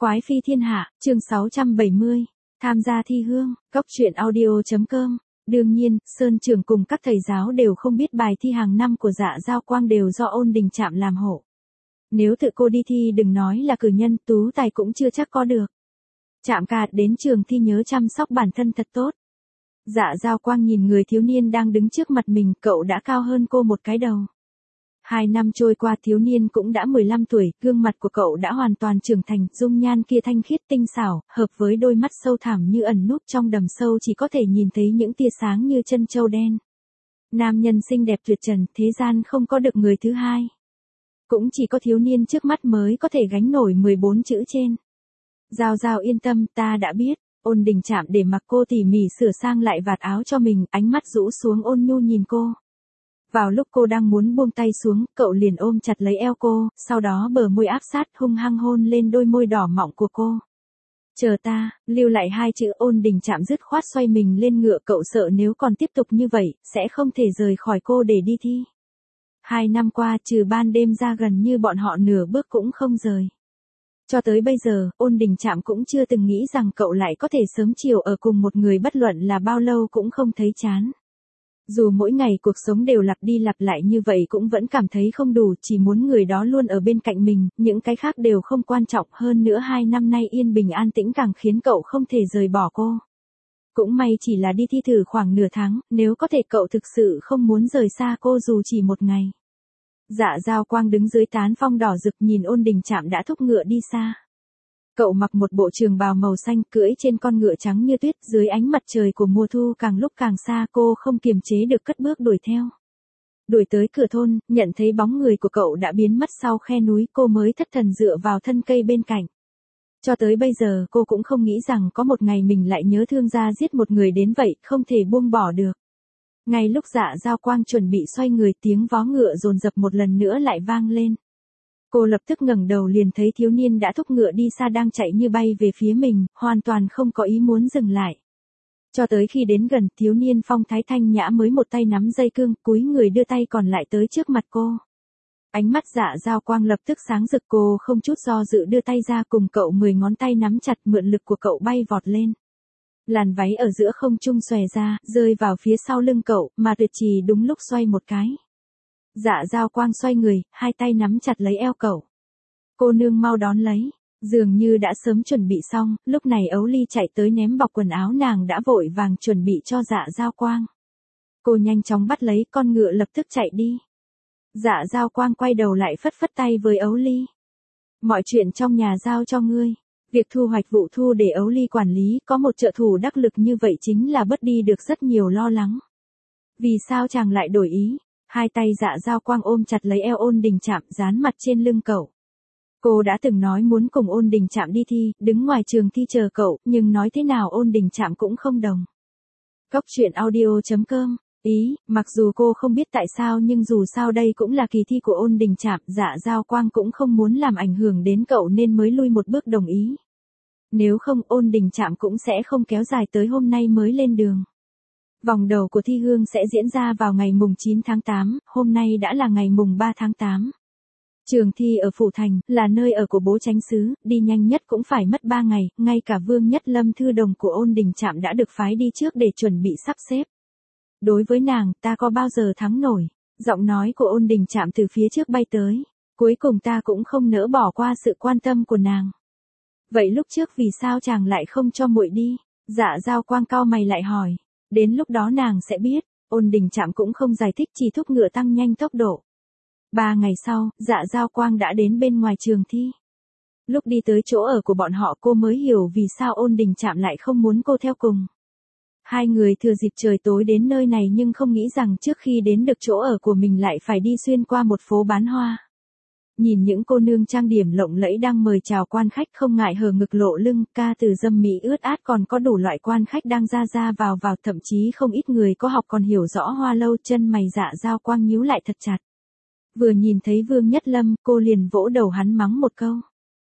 Quái phi thiên hạ, chương 670, tham gia thi hương, cốc truyện audio.com. Đương nhiên, Sơn Trưởng cùng các thầy giáo đều không biết bài thi hàng năm của Dạ Giao Quang đều do Ôn Đình Trạm làm hộ. Nếu tự cô đi thi đừng nói là cử nhân, tú tài cũng chưa chắc có được. Trạm ca đến trường thi nhớ chăm sóc bản thân thật tốt. Dạ Giao Quang nhìn người thiếu niên đang đứng trước mặt mình, cậu đã cao hơn cô một cái đầu. 2 năm trôi qua, thiếu niên cũng đã 15 tuổi, gương mặt của cậu đã hoàn toàn trưởng thành, dung nhan kia thanh khiết tinh xảo, hợp với đôi mắt sâu thẳm như ẩn núp trong đầm sâu chỉ có thể nhìn thấy những tia sáng như chân châu đen. Nam nhân xinh đẹp tuyệt trần, thế gian không có được người thứ hai. Cũng chỉ có thiếu niên trước mắt mới có thể gánh nổi 14 chữ trên. Giao Giao yên tâm, ta đã biết. Ôn Đình Trạm để mặc cô tỉ mỉ sửa sang lại vạt áo cho mình, ánh mắt rũ xuống ôn nhu nhìn cô. Vào lúc cô đang muốn buông tay xuống, cậu liền ôm chặt lấy eo cô, sau đó bờ môi áp sát hung hăng hôn lên đôi môi đỏ mọng của cô. Chờ ta, lưu lại 2 chữ. Ôn Đình Trạm dứt khoát xoay mình lên ngựa, cậu sợ nếu còn tiếp tục như vậy, sẽ không thể rời khỏi cô để đi thi. 2 năm qua, trừ ban đêm ra gần như bọn họ nửa bước cũng không rời. Cho tới bây giờ, Ôn Đình Trạm cũng chưa từng nghĩ rằng cậu lại có thể sớm chiều ở cùng một người, bất luận là bao lâu cũng không thấy chán. Dù mỗi ngày cuộc sống đều lặp đi lặp lại như vậy cũng vẫn cảm thấy không đủ, chỉ muốn người đó luôn ở bên cạnh mình, những cái khác đều không quan trọng. Hơn nữa 2 năm nay yên bình an tĩnh càng khiến cậu không thể rời bỏ cô. Cũng may chỉ là đi thi thử khoảng nửa tháng, nếu có thể cậu thực sự không muốn rời xa cô dù chỉ một ngày. Dạ Giao Quang đứng dưới tán phong đỏ rực nhìn Ôn Đình Trạm đã thúc ngựa đi xa. Cậu mặc một bộ trường bào màu xanh, cưỡi trên con ngựa trắng như tuyết, dưới ánh mặt trời của mùa thu càng lúc càng xa, cô không kiềm chế được cất bước đuổi theo. Đuổi tới cửa thôn, nhận thấy bóng người của cậu đã biến mất sau khe núi, cô mới thất thần dựa vào thân cây bên cạnh. Cho tới bây giờ cô cũng không nghĩ rằng có một ngày mình lại nhớ thương ra giết một người đến vậy, không thể buông bỏ được. Ngay lúc Dạ Giao Quang chuẩn bị xoay người, tiếng vó ngựa dồn dập một lần nữa lại vang lên. Cô lập tức ngẩng đầu liền thấy thiếu niên đã thúc ngựa đi xa đang chạy như bay về phía mình, hoàn toàn không có ý muốn dừng lại. Cho tới khi đến gần, thiếu niên phong thái thanh nhã mới một tay nắm dây cương, cúi người đưa tay còn lại tới trước mặt cô. Ánh mắt Dạ Giao Quang lập tức sáng rực, cô không chút do dự đưa tay ra cùng cậu 10 ngón tay nắm chặt, mượn lực của cậu bay vọt lên. Làn váy ở giữa không trung xòe ra, rơi vào phía sau lưng cậu, mà tuyệt trì đúng lúc xoay một cái. Dạ Giao Quang xoay người, 2 tay nắm chặt lấy eo cậu. Cô nương mau đón lấy. Dường như đã sớm chuẩn bị xong, lúc này Ấu Ly chạy tới ném bọc quần áo nàng đã vội vàng chuẩn bị cho Dạ Giao Quang. Cô nhanh chóng bắt lấy, con ngựa lập tức chạy đi. Dạ Giao Quang quay đầu lại phất phất tay với Ấu Ly. Mọi chuyện trong nhà giao cho ngươi. Việc thu hoạch vụ thu để Ấu Ly quản lý, có một trợ thủ đắc lực như vậy chính là bớt đi được rất nhiều lo lắng. Vì sao chàng lại đổi ý? 2 tay Dạ Giao Quang ôm chặt lấy eo Ôn Đình Trạm, dán mặt trên lưng cậu. Cô đã từng nói muốn cùng Ôn Đình Trạm đi thi, đứng ngoài trường thi chờ cậu, nhưng nói thế nào Ôn Đình Trạm cũng không đồng. Cốc truyện audio.com. Ý, mặc dù cô không biết tại sao nhưng dù sao đây cũng là kỳ thi của Ôn Đình Trạm, Dạ Giao Quang cũng không muốn làm ảnh hưởng đến cậu nên mới lui một bước đồng ý. Nếu không Ôn Đình Trạm cũng sẽ không kéo dài tới hôm nay mới lên đường. Vòng đầu của thi hương sẽ diễn ra vào ngày mùng 9 tháng 8, hôm nay đã là ngày mùng 3 tháng 8. Trường thi ở Phủ Thành, là nơi ở của bố chánh xứ, đi nhanh nhất cũng phải mất 3 ngày, ngay cả Vương Nhất Lâm thư đồng của Ôn Đình Trạm đã được phái đi trước để chuẩn bị sắp xếp. Đối với nàng, ta có bao giờ thắng nổi, giọng nói của Ôn Đình Trạm từ phía trước bay tới, cuối cùng ta cũng không nỡ bỏ qua sự quan tâm của nàng. Vậy lúc trước vì sao chàng lại không cho muội đi? Dạ Giao Quang cau mày lại hỏi. Đến lúc đó nàng sẽ biết. Ôn Đình Trạm cũng không giải thích, chỉ thúc ngựa tăng nhanh tốc độ. 3 ngày sau, Dạ Giao Quang đã đến bên ngoài trường thi. Lúc đi tới chỗ ở của bọn họ cô mới hiểu vì sao Ôn Đình Trạm lại không muốn cô theo cùng. 2 người thừa dịp trời tối đến nơi này nhưng không nghĩ rằng trước khi đến được chỗ ở của mình lại phải đi xuyên qua một phố bán hoa. Nhìn những cô nương trang điểm lộng lẫy đang mời chào quan khách không ngại hở ngực lộ lưng, ca từ dâm mỹ ướt át, còn có đủ loại quan khách đang ra vào, thậm chí không ít người có học còn hiểu rõ hoa lâu, chân mày Dạ Giao Quang nhíu lại thật chặt. Vừa nhìn thấy Vương Nhất Lâm, cô liền vỗ đầu hắn mắng một câu.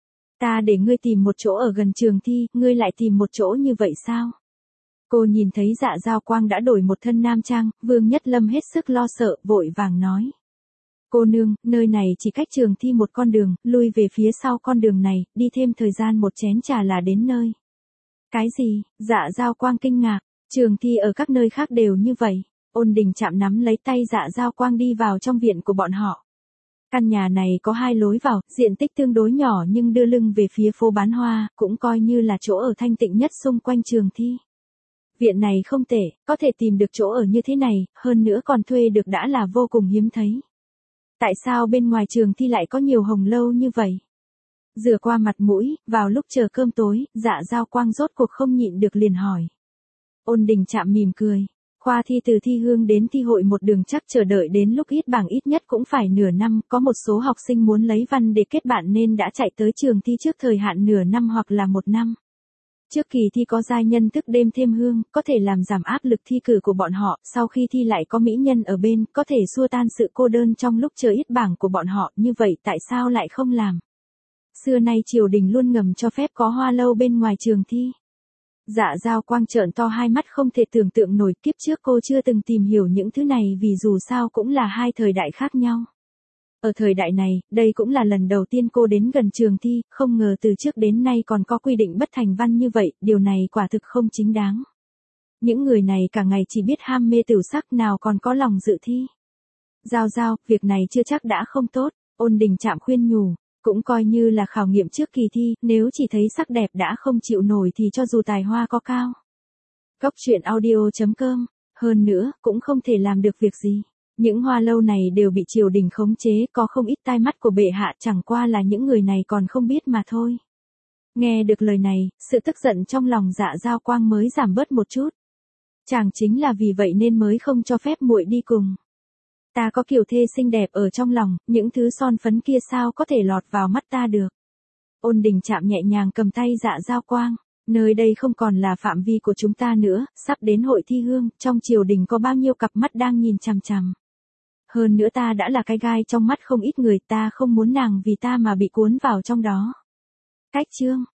Ta để ngươi tìm một chỗ ở gần trường thi, ngươi lại tìm một chỗ như vậy sao? Cô nhìn thấy Dạ Giao Quang đã đổi một thân nam trang, Vương Nhất Lâm hết sức lo sợ, vội vàng nói. Cô nương, nơi này chỉ cách trường thi một con đường, lui về phía sau con đường này, đi thêm thời gian một chén trà là đến nơi. Cái gì? Dạ Giao Quang kinh ngạc, trường thi ở các nơi khác đều như vậy. Ôn Đình Trạm nắm lấy tay Dạ Giao Quang đi vào trong viện của bọn họ. Căn nhà này có 2 lối vào, diện tích tương đối nhỏ nhưng đưa lưng về phía phố bán hoa, cũng coi như là chỗ ở thanh tịnh nhất xung quanh trường thi. Viện này không tệ, có thể tìm được chỗ ở như thế này, hơn nữa còn thuê được đã là vô cùng hiếm thấy. Tại sao bên ngoài trường thi lại có nhiều hồng lâu như vậy? Rửa qua mặt mũi, vào lúc chờ cơm tối, Dạ Giao Quang rốt cuộc không nhịn được liền hỏi. Ôn Đình Trạm mỉm cười. Khoa thi từ thi hương đến thi hội một đường chắc chờ đợi đến lúc ít bảng ít nhất cũng phải nửa năm, có một số học sinh muốn lấy văn để kết bạn nên đã chạy tới trường thi trước thời hạn nửa năm hoặc là 1 năm. Trước kỳ thi có giai nhân thức đêm thêm hương, có thể làm giảm áp lực thi cử của bọn họ, sau khi thi lại có mỹ nhân ở bên, có thể xua tan sự cô đơn trong lúc chờ ít bảng của bọn họ, như vậy tại sao lại không làm? Xưa nay triều đình luôn ngầm cho phép có hoa lâu bên ngoài trường thi. Dạ Giao Quang trợn to hai mắt không thể tưởng tượng nổi, kiếp trước cô chưa từng tìm hiểu những thứ này vì dù sao cũng là 2 thời đại khác nhau. Ở thời đại này, đây cũng là lần đầu tiên cô đến gần trường thi, không ngờ từ trước đến nay còn có quy định bất thành văn như vậy, điều này quả thực không chính đáng. Những người này cả ngày chỉ biết ham mê tửu sắc nào còn có lòng dự thi. Giao Giao, việc này chưa chắc đã không tốt, Ôn Đình Trạm khuyên nhủ. Cũng coi như là khảo nghiệm trước kỳ thi, nếu chỉ thấy sắc đẹp đã không chịu nổi thì cho dù tài hoa có cao. Góc truyện audio.com, hơn nữa, cũng không thể làm được việc gì. Những hoa lâu này đều bị triều đình khống chế, có không ít tai mắt của bệ hạ, chẳng qua là những người này còn không biết mà thôi. Nghe được lời này, sự tức giận trong lòng Dạ Giao Quang mới giảm bớt một chút. Chàng chính là vì vậy nên mới không cho phép muội đi cùng. Ta có kiều thê xinh đẹp ở trong lòng, những thứ son phấn kia sao có thể lọt vào mắt ta được. Ôn Đình Trạm nhẹ nhàng cầm tay Dạ Giao Quang, nơi đây không còn là phạm vi của chúng ta nữa, sắp đến hội thi hương, trong triều đình có bao nhiêu cặp mắt đang nhìn chằm chằm. Hơn nữa ta đã là cái gai trong mắt không ít người, ta không muốn nàng vì ta mà bị cuốn vào trong đó. Cách chương